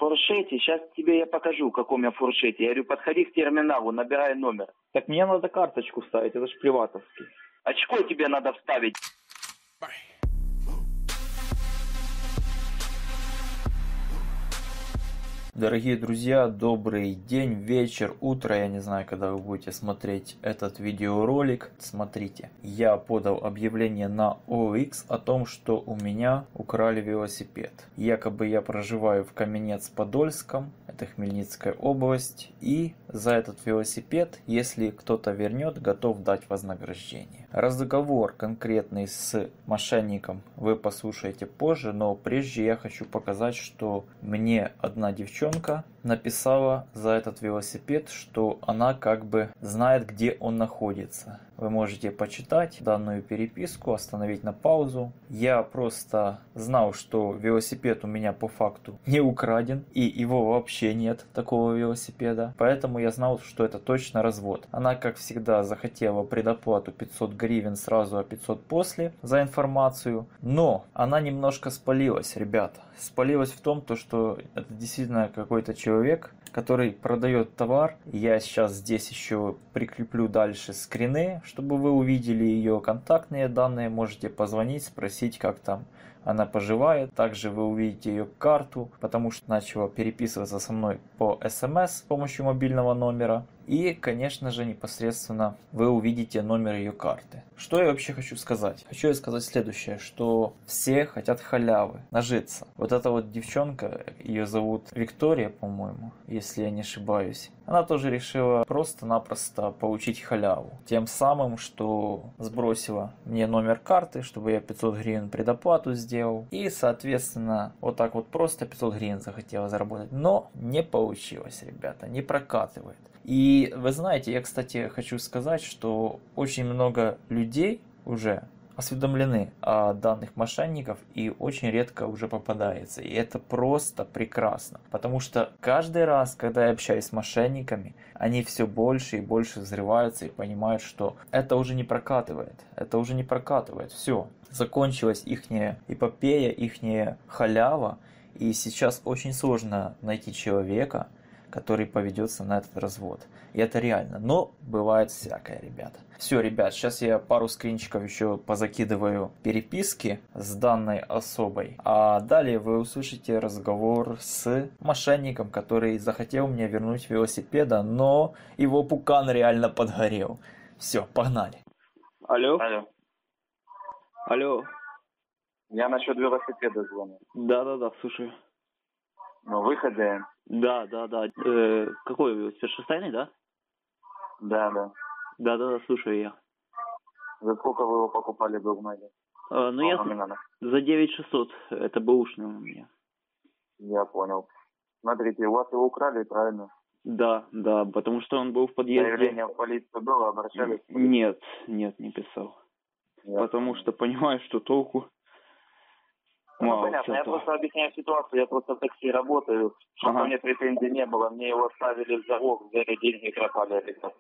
фуршете? Сейчас тебе я покажу, в каком я фуршете. Я говорю, подходи к терминалу, набирай номер. Так мне надо карточку ставить, это же приватовский. Очко тебе надо вставить. Дорогие друзья, добрый день, вечер, утро, я не знаю, когда вы будете смотреть этот видеоролик. Смотрите, я подал объявление на OLX о том, что у меня украли велосипед. Якобы я проживаю в Каменец-Подольском, это Хмельницкая область, и за этот велосипед, если кто-то вернет, готов дать вознаграждение. Разговор конкретный с мошенником вы послушаете позже, но прежде я хочу показать, что мне одна девчонка написала за этот велосипед, что она как бы знает, где он находится. Вы можете почитать данную переписку, остановить на паузу. Я просто знал, что велосипед у меня по факту не украден, и его вообще нет, такого велосипеда. Поэтому я знал, что это точно развод. Она, как всегда, захотела предоплату 500 гривен сразу, а 500 после за информацию. Но она немножко спалилась, ребята. Спалилась в том, что это действительно какой-то человек, который продает товар. Я сейчас здесь еще прикреплю дальше скрины, чтобы вы увидели ее контактные данные. Можете позвонить, спросить, как там она поживает. Также вы увидите ее карту, потому что начала переписываться со мной по СМС с помощью мобильного номера. И, конечно же, непосредственно вы увидите номер ее карты. Что я вообще хочу сказать? Хочу сказать следующее, что все хотят халявы, нажиться. Вот эта вот девчонка, ее зовут Виктория, по-моему, если я не ошибаюсь. Она тоже решила просто-напросто получить халяву. Тем самым, что сбросила мне номер карты, чтобы я 500 гривен предоплату сделал. И, соответственно, вот так вот просто 500 гривен захотела заработать. Но не получилось, ребята, не прокатывает. И вы знаете, я, кстати, хочу сказать, что очень много людей уже осведомлены о данных мошенников и очень редко уже попадается. И это просто прекрасно. Потому что каждый раз, когда я общаюсь с мошенниками, они все больше и больше взрываются и понимают, что это уже не прокатывает. Это уже не прокатывает. Все. Закончилась ихняя эпопея, ихняя халява. И сейчас очень сложно найти человека, который поведется на этот развод. И это реально. Но бывает всякое, ребята. Все, ребят, сейчас я пару скринчиков еще позакидываю переписки с данной особой. А далее вы услышите разговор с мошенником, который захотел мне вернуть велосипеда, но его пукан реально подгорел. Все, погнали. Алло? Алло. Алло? Я насчет велосипеда звоню. Да, слушаю. Ну, вы хозяин? Да. Какой велосипед? Шестайный, да? Да. Да, слушаю я. За сколько вы его покупали в Угнаде? За 9600. Это бэушный у меня. Я понял. Смотрите, у вас его украли, правильно? Да, потому что он был в подъезде. Заявление в полицию было, обращались? Нет, не писал. Потому что понимаю, что толку. Ну, понятно, я просто объясняю ситуацию, я просто в такси работаю, чтобы ко мне претензий не было, мне его ставили в залог, взяли деньги и пропали, ребят.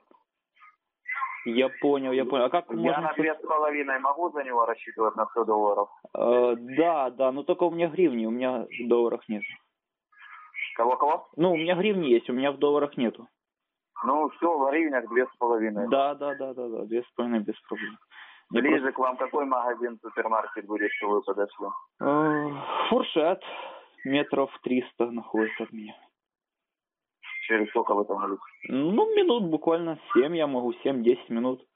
Я понял. А как я на 2,5 могу за него рассчитывать на 100 долларов? Да, но только у меня гривни, у меня в долларах нет. Кого? Ну, у меня гривни есть, у меня в долларах нету. Ну, все, в гривнях 2,5. Да, 2,5 без проблем. Ближе к вам какой магазин, супермаркет будет, что вы подошли? Фуршет. Метров 300 находится от меня. Через сколько вы там будете? Ну, минут буквально 7 я могу, 7-10 минут.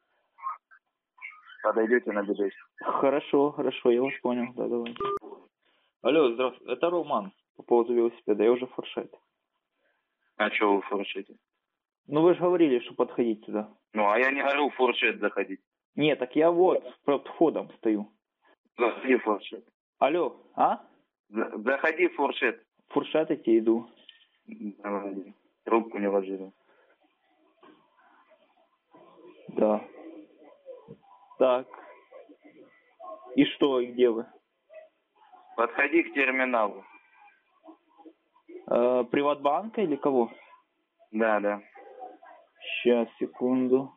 Подойдете, набежите. Хорошо, я вас понял, да, давайте. Алло, здравствуйте, это Роман по поводу велосипеда, я уже в фуршете. А что вы в фуршете? Ну, вы же говорили, что подходить сюда. Ну, а я не говорю в фуршет заходить. Нет, так я вот под входом стою. Заходи в фуршет. Алло, а? Заходи в фуршет. В фуршет идти иду. Давай, трубку не ложи. Да. Так. И что, и где вы? Подходи к терминалу. Приватбанка или кого? Да. Сейчас, секунду.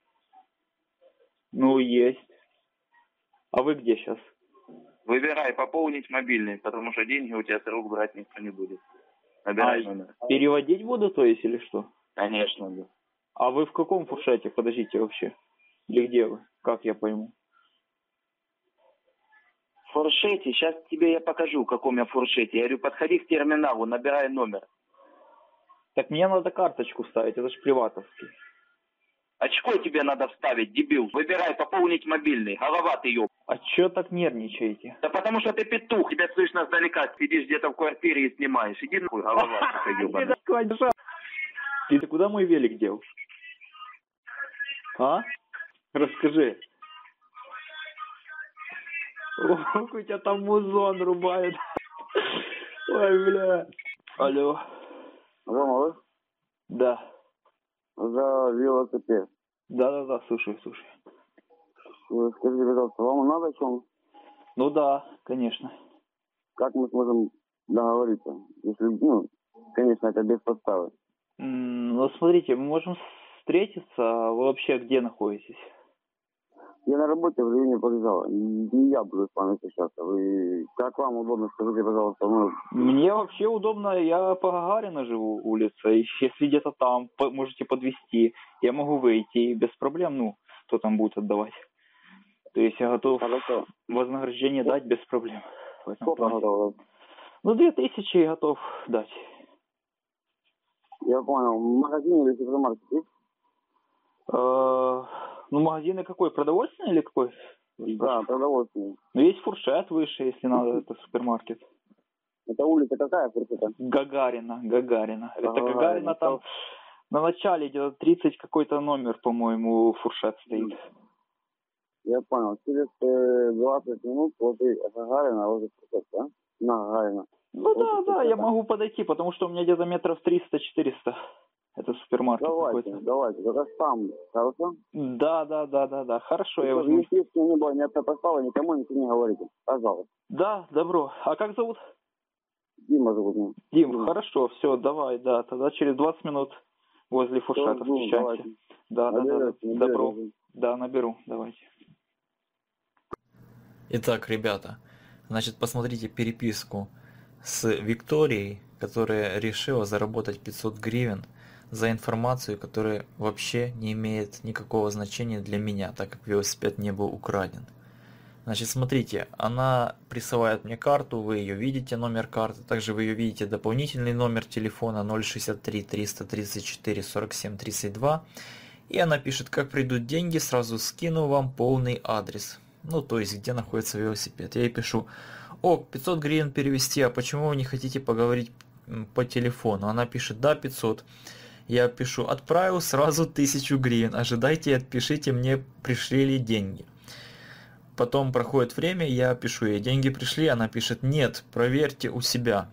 Ну, есть. А вы где сейчас? Выбирай, пополнить мобильный, потому что деньги у тебя с рук брать никто не будет. Набирай номер. Переводить буду, то есть, или что? Конечно, да. А вы в каком фуршете? Подождите вообще. Или где вы? Как я пойму? В фуршете, сейчас тебе я покажу, в каком я фуршете. Я говорю, подходи к терминалу, набирай номер. Так мне надо карточку ставить, это же приватовский. Очко тебе надо вставить, дебил. Выбирай, пополнить мобильный. Голова ты ёб. А чё так нервничаете? Да потому что ты петух, тебя слышно сдалека, сидишь где-то в квартире и снимаешь. Иди нахуй, голова, сука, ёбаная. Ты куда мой велик дел? А? Расскажи. Ох, у тебя там музон рубает. Ой, бля. Алло. Рома, Да. за велосипед. Да, слушаю. Скажите, пожалуйста, вам надо о чем? Ну да, конечно. Как мы сможем договориться? Если, конечно, это без подставы. Ну, смотрите, мы можем встретиться, а вы вообще где находитесь? Я на работе в районе вокзала. Не я буду с вами встречаться. Вы, как вам удобно, скажите, пожалуйста. Мне вообще удобно, я по Гагарина живу, улица. И если где-то там можете подвезти, я могу выйти без проблем, кто там будет отдавать. То есть я готов вознаграждение дать без проблем. Сколько готово? 2000 готов дать. Я понял. В магазине или супермаркете есть? Магазины какой? Продовольственный или какой? Да, продовольственный. Есть фуршет выше, если надо, это супермаркет. Это улица какая фуршета? Гагарина. Это Гагарина там на начале где-то 30 какой-то номер, по-моему, фуршет стоит. Я понял. Через 20 минут возле Гагарина, возле фуршета, да? На Гагарина. Да, я могу подойти, потому что у меня где-то метров 300-400. Это супермаркет какой-то. Давайте, как раз там, хорошо? Да, хорошо, я возьму. Если не было ни автопостава, никому ничего не говорите, пожалуйста. Да, добро. А как зовут? Дима зовут меня. Дим, хорошо, все, давай, да, тогда через 20 минут возле фуршета встречаемся. Да, добро. Да, наберу, давайте. Итак, ребята, значит, посмотрите переписку с Викторией, которая решила заработать 500 гривен за информацию, которая вообще не имеет никакого значения для меня, так как велосипед не был украден. Значит, смотрите, она присылает мне карту, вы ее видите, номер карты, также вы ее видите дополнительный номер телефона 063 334 47 32, и она пишет, как придут деньги, сразу скину вам полный адрес, то есть где находится велосипед. Я ей пишу: 500 гривен перевести, а почему вы не хотите поговорить по телефону? Она пишет: да, 500. Я пишу: отправил сразу 1000 гривен, ожидайте и отпишите, мне пришли ли деньги. Потом проходит время, я пишу ей: деньги пришли, она пишет: нет, проверьте у себя.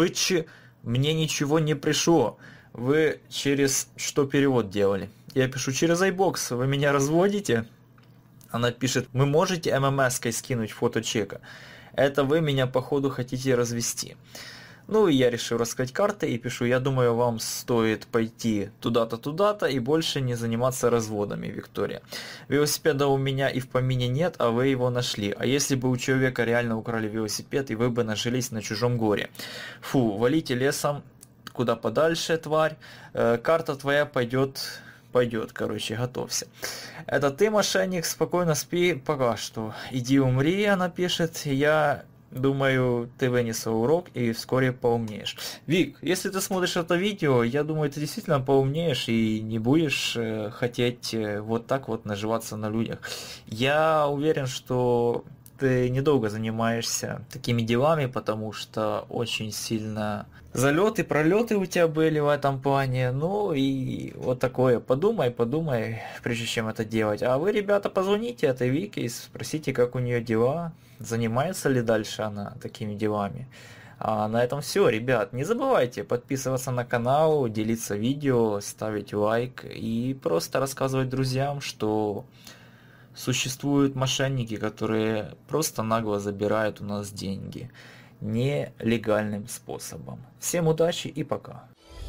Мне ничего не пришло, вы через что перевод делали? Я пишу: через iBox, вы меня разводите? Она пишет: вы можете ММС-кой скинуть фото чека? Это вы меня походу хотите развести. И я решил раскрыть карты и пишу: я думаю, вам стоит пойти туда-то, туда-то и больше не заниматься разводами, Виктория. Велосипеда у меня и в помине нет, а вы его нашли. А если бы у человека реально украли велосипед, и вы бы нажились на чужом горе? Фу, валите лесом куда подальше, тварь. Карта твоя пойдет, готовься. Это ты, мошенник, спокойно спи пока что. Иди умри, она пишет. Я думаю, ты вынесла урок и вскоре поумнеешь. Вик, если ты смотришь это видео, я думаю, ты действительно поумнеешь и не будешь хотеть вот так вот наживаться на людях. Я уверен, что ты недолго занимаешься такими делами, потому что очень сильно залеты, пролеты у тебя были в этом плане. И вот такое. Подумай, прежде чем это делать. А вы, ребята, позвоните этой Вике и спросите, как у нее дела. Занимается ли дальше она такими делами. А на этом все, ребят. Не забывайте подписываться на канал, делиться видео, ставить лайк и просто рассказывать друзьям, что существуют мошенники, которые просто нагло забирают у нас деньги нелегальным способом. Всем удачи и пока.